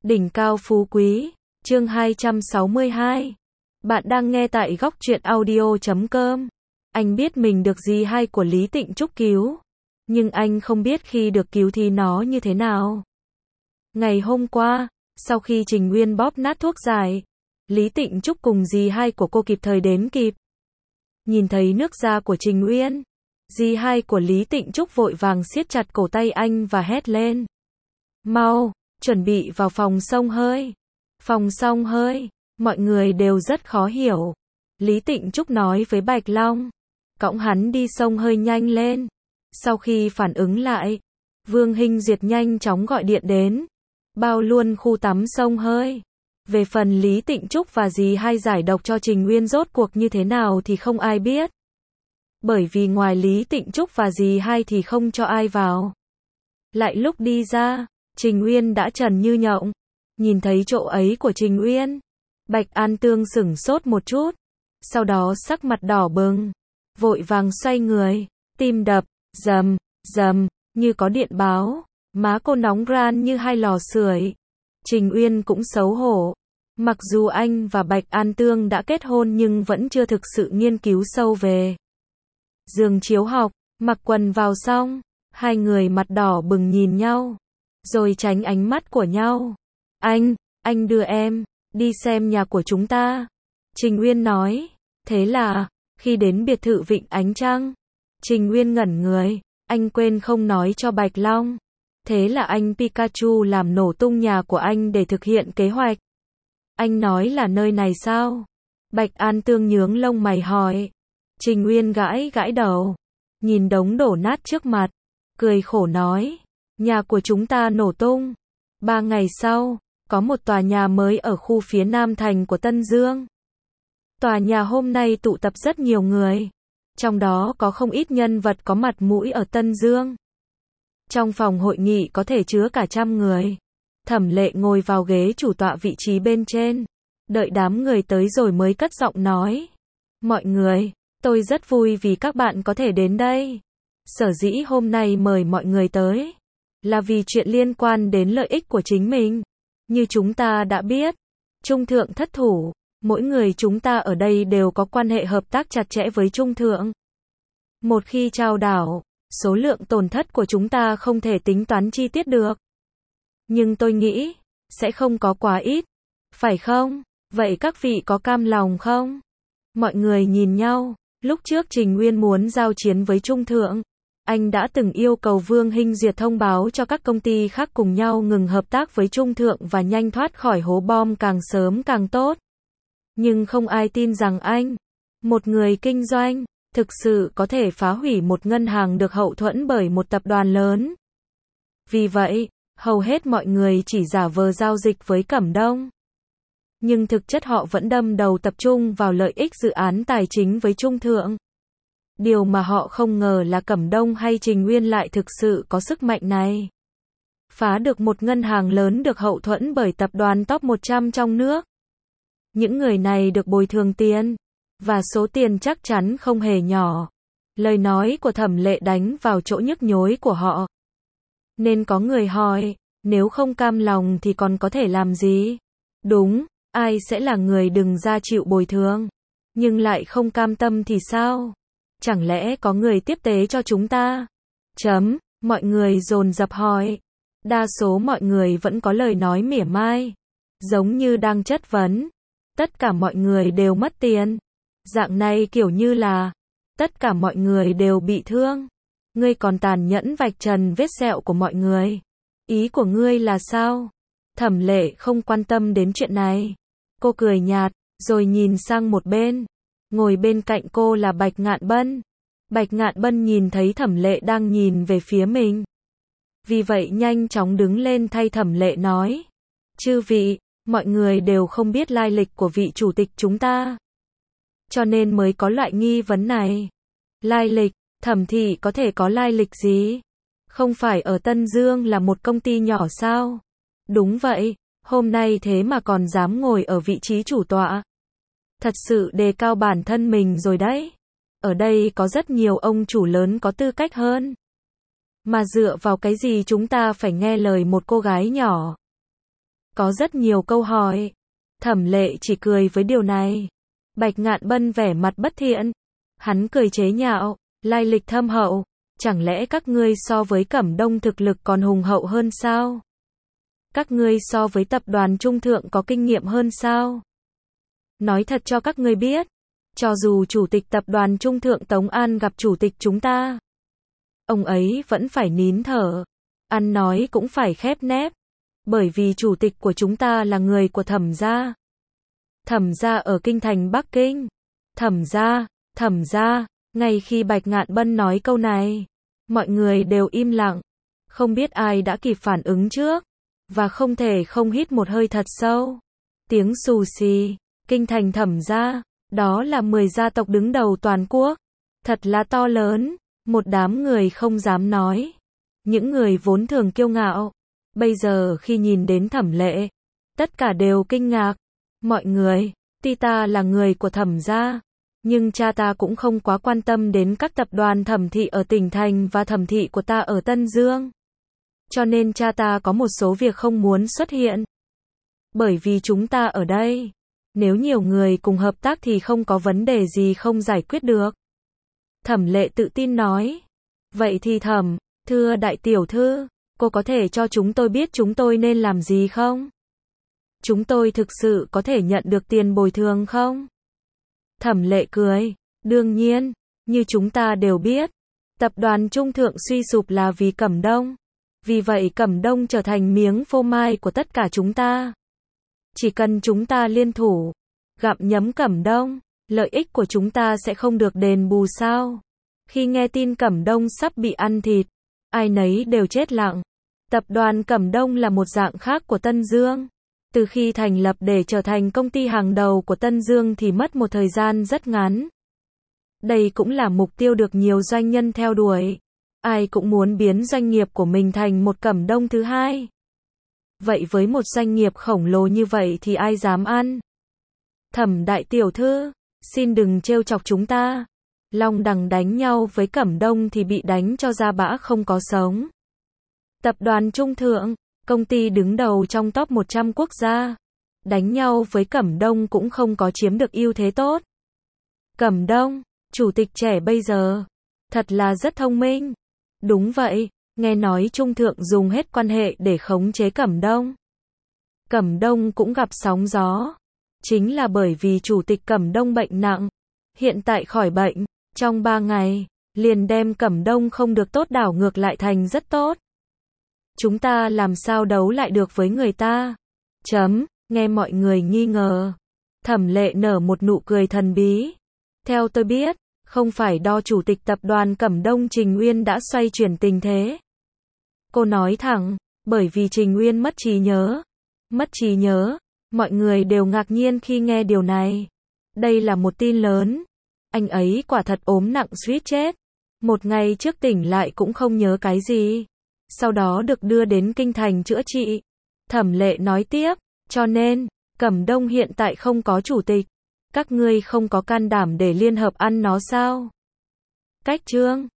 Đỉnh cao phú quý, chương 262. Bạn đang nghe tại góc truyện audio.com. Anh biết mình được dì hai của Lý Tịnh Trúc cứu, nhưng anh không biết khi được cứu thì nó như thế nào. Ngày hôm qua, sau khi Trình Uyên bóp nát thuốc giải, Lý Tịnh Trúc cùng dì hai của cô kịp thời đến kịp. Nhìn thấy nước da của Trình Uyên, dì hai của Lý Tịnh Trúc vội vàng siết chặt cổ tay anh và hét lên. Mau, chuẩn bị vào phòng xông hơi. Phòng xông hơi, mọi người đều rất khó hiểu. Lý Tịnh Trúc nói với Bạch Long, cõng hắn đi xông hơi nhanh lên. Sau khi phản ứng lại, Vương Hinh Duyệt nhanh chóng gọi điện đến, bao luôn khu tắm xông hơi. Về phần Lý Tịnh Trúc và dì hai giải độc cho Trình Uyên rốt cuộc như thế nào thì không ai biết. Bởi vì ngoài Lý Tịnh Trúc và dì hai thì không cho ai vào. Lại lúc đi ra, Trình Uyên đã trần như nhộng. Nhìn thấy chỗ ấy của Trình Uyên, Bạch An Tương sửng sốt một chút, sau đó sắc mặt đỏ bừng, vội vàng xoay người, tim đập, rầm, rầm, như có điện báo, má cô nóng ran như hai lò sưởi. Trình Uyên cũng xấu hổ. Mặc dù anh và Bạch An Tương đã kết hôn nhưng vẫn chưa thực sự nghiên cứu sâu về giường chiếu học. Mặc quần vào xong, hai người mặt đỏ bừng nhìn nhau, rồi tránh ánh mắt của nhau. Anh đưa em đi xem nhà của chúng ta. Trình Uyên nói. Thế là, khi đến biệt thự Vịnh Ánh Trăng, Trình Uyên ngẩn người, anh quên không nói cho Bạch Long. Thế là anh Pikachu làm nổ tung nhà của anh để thực hiện kế hoạch. Anh nói là nơi này sao? Bạch An Tương nhướng lông mày hỏi. Trình Uyên gãi gãi đầu, nhìn đống đổ nát trước mặt, cười khổ nói, nhà của chúng ta nổ tung. 3 ngày sau, có một tòa nhà mới ở khu phía nam thành của Tân Dương. Tòa nhà hôm nay tụ tập rất nhiều người, trong đó có không ít nhân vật có mặt mũi ở Tân Dương. Trong phòng hội nghị có thể chứa cả 100 người. Thẩm Lệ ngồi vào ghế chủ tọa vị trí bên trên, đợi đám người tới rồi mới cất giọng nói. Mọi người, tôi rất vui vì các bạn có thể đến đây. Sở dĩ hôm nay mời mọi người tới, là vì chuyện liên quan đến lợi ích của chính mình. Như chúng ta đã biết, Trung Thượng thất thủ, mỗi người chúng ta ở đây đều có quan hệ hợp tác chặt chẽ với Trung Thượng. Một khi trao đảo, số lượng tổn thất của chúng ta không thể tính toán chi tiết được. Nhưng tôi nghĩ, sẽ không có quá ít. Phải không? Vậy các vị có cam lòng không? Mọi người nhìn nhau. Lúc trước Trình Uyên muốn giao chiến với Trung Thượng, anh đã từng yêu cầu Vương Hinh Duyệt thông báo cho các công ty khác cùng nhau ngừng hợp tác với Trung Thượng và nhanh thoát khỏi hố bom càng sớm càng tốt. Nhưng không ai tin rằng anh, một người kinh doanh, thực sự có thể phá hủy một ngân hàng được hậu thuẫn bởi một tập đoàn lớn. Vì vậy, hầu hết mọi người chỉ giả vờ giao dịch với Cẩm Đông. Nhưng thực chất họ vẫn đâm đầu tập trung vào lợi ích dự án tài chính với Trung Thượng. Điều mà họ không ngờ là Cẩm Đông hay Trình Uyên lại thực sự có sức mạnh này. Phá được một ngân hàng lớn được hậu thuẫn bởi tập đoàn top 100 trong nước. Những người này được bồi thường tiền, và số tiền chắc chắn không hề nhỏ. Lời nói của Thẩm Lệ đánh vào chỗ nhức nhối của họ. Nên có người hỏi, nếu không cam lòng thì còn có thể làm gì? Đúng, ai sẽ là người đừng ra chịu bồi thường? Nhưng lại không cam tâm thì sao? Chẳng lẽ có người tiếp tế cho chúng ta? Mọi người dồn dập hỏi. Đa số mọi người vẫn có lời nói mỉa mai, giống như đang chất vấn. Tất cả mọi người đều mất tiền. Dạng này kiểu như là, tất cả mọi người đều bị thương. Ngươi còn tàn nhẫn vạch trần vết sẹo của mọi người. Ý của ngươi là sao? Thẩm Lệ không quan tâm đến chuyện này. Cô cười nhạt, rồi nhìn sang một bên. Ngồi bên cạnh cô là Bạch Ngạn Bân. Bạch Ngạn Bân nhìn thấy Thẩm Lệ đang nhìn về phía mình. Vì vậy nhanh chóng đứng lên thay Thẩm Lệ nói. Chư vị, mọi người đều không biết lai lịch của vị chủ tịch chúng ta, cho nên mới có loại nghi vấn này. Lai lịch, Thẩm thị có thể có lai lịch gì? Không phải ở Tân Dương là một công ty nhỏ sao? Đúng vậy, hôm nay thế mà còn dám ngồi ở vị trí chủ tọa. Thật sự đề cao bản thân mình rồi đấy. Ở đây có rất nhiều ông chủ lớn có tư cách hơn. Mà dựa vào cái gì chúng ta phải nghe lời một cô gái nhỏ? Có rất nhiều câu hỏi. Thẩm Lệ chỉ cười với điều này. Bạch Ngạn Bân vẻ mặt bất thiện. Hắn cười chế nhạo, lai lịch thâm hậu, chẳng lẽ các ngươi so với Cẩm Đông thực lực còn hùng hậu hơn sao? Các ngươi so với tập đoàn Trung Thượng có kinh nghiệm hơn sao? Nói thật cho các ngươi biết, cho dù chủ tịch tập đoàn Trung Thượng Tống An gặp chủ tịch chúng ta, ông ấy vẫn phải nín thở, ăn nói cũng phải khép nép, bởi vì chủ tịch của chúng ta là người của Thẩm gia. Thẩm gia ở kinh thành Bắc Kinh. Thẩm gia, ngay khi Bạch Ngạn Bân nói câu này, mọi người đều im lặng, không biết ai đã kịp phản ứng trước, và không thể không hít một hơi thật sâu. Tiếng xù xì, kinh thành Thẩm gia, đó là 10 gia tộc đứng đầu toàn quốc, thật là to lớn, một đám người không dám nói. Những người vốn thường kiêu ngạo, bây giờ khi nhìn đến Thẩm Lệ, tất cả đều kinh ngạc. Mọi người, tuy ta là người của Thẩm gia, nhưng cha ta cũng không quá quan tâm đến các tập đoàn thẩm thị ở tỉnh thành và thẩm thị của ta ở Tân Dương. Cho nên cha ta có một số việc không muốn xuất hiện. Bởi vì chúng ta ở đây, nếu nhiều người cùng hợp tác thì không có vấn đề gì không giải quyết được. Thẩm Lệ tự tin nói. Vậy thì thưa đại tiểu thư, cô có thể cho chúng tôi biết chúng tôi nên làm gì không? Chúng tôi thực sự có thể nhận được tiền bồi thường không? Thẩm Lệ cười, đương nhiên, như chúng ta đều biết, tập đoàn Trung Thượng suy sụp là vì Cẩm Đông. Vì vậy Cẩm Đông trở thành miếng phô mai của tất cả chúng ta. Chỉ cần chúng ta liên thủ, gặm nhấm Cẩm Đông, lợi ích của chúng ta sẽ không được đền bù sao? Khi nghe tin Cẩm Đông sắp bị ăn thịt, ai nấy đều chết lặng. Tập đoàn Cẩm Đông là một dạng khác của Tân Dương. Từ khi thành lập để trở thành công ty hàng đầu của Tân Dương thì mất một thời gian rất ngắn. Đây cũng là mục tiêu được nhiều doanh nhân theo đuổi. Ai cũng muốn biến doanh nghiệp của mình thành một Cẩm Đông thứ hai. Vậy với một doanh nghiệp khổng lồ như vậy thì ai dám ăn? Thẩm đại tiểu thư, xin đừng trêu chọc chúng ta. Long Đằng đánh nhau với Cẩm Đông thì bị đánh cho ra bã không có sống. Tập đoàn Trung Thượng, công ty đứng đầu trong top 100 quốc gia, đánh nhau với Cẩm Đông cũng không có chiếm được ưu thế tốt. Cẩm Đông, chủ tịch trẻ bây giờ, thật là rất thông minh. Đúng vậy, nghe nói Trung Thượng dùng hết quan hệ để khống chế Cẩm Đông. Cẩm Đông cũng gặp sóng gió. Chính là bởi vì chủ tịch Cẩm Đông bệnh nặng, hiện tại khỏi bệnh, trong 3 ngày, liền đem Cẩm Đông không được tốt đảo ngược lại thành rất tốt. Chúng ta làm sao đấu lại được với người ta? Nghe mọi người nghi ngờ. Thẩm Lệ nở một nụ cười thần bí. Theo tôi biết, không phải do chủ tịch tập đoàn Cẩm Đông Trình Nguyên đã xoay chuyển tình thế. Cô nói thẳng, bởi vì Trình Nguyên mất trí nhớ. Mất trí nhớ, mọi người đều ngạc nhiên khi nghe điều này. Đây là một tin lớn. Anh ấy quả thật ốm nặng suýt chết. Một ngày trước tỉnh lại cũng không nhớ cái gì. Sau đó được đưa đến kinh thành chữa trị. Thẩm Lệ nói tiếp, cho nên, Cẩm Đông hiện tại không có chủ tịch. Các ngươi không có can đảm để liên hợp ăn nó sao? Cách chương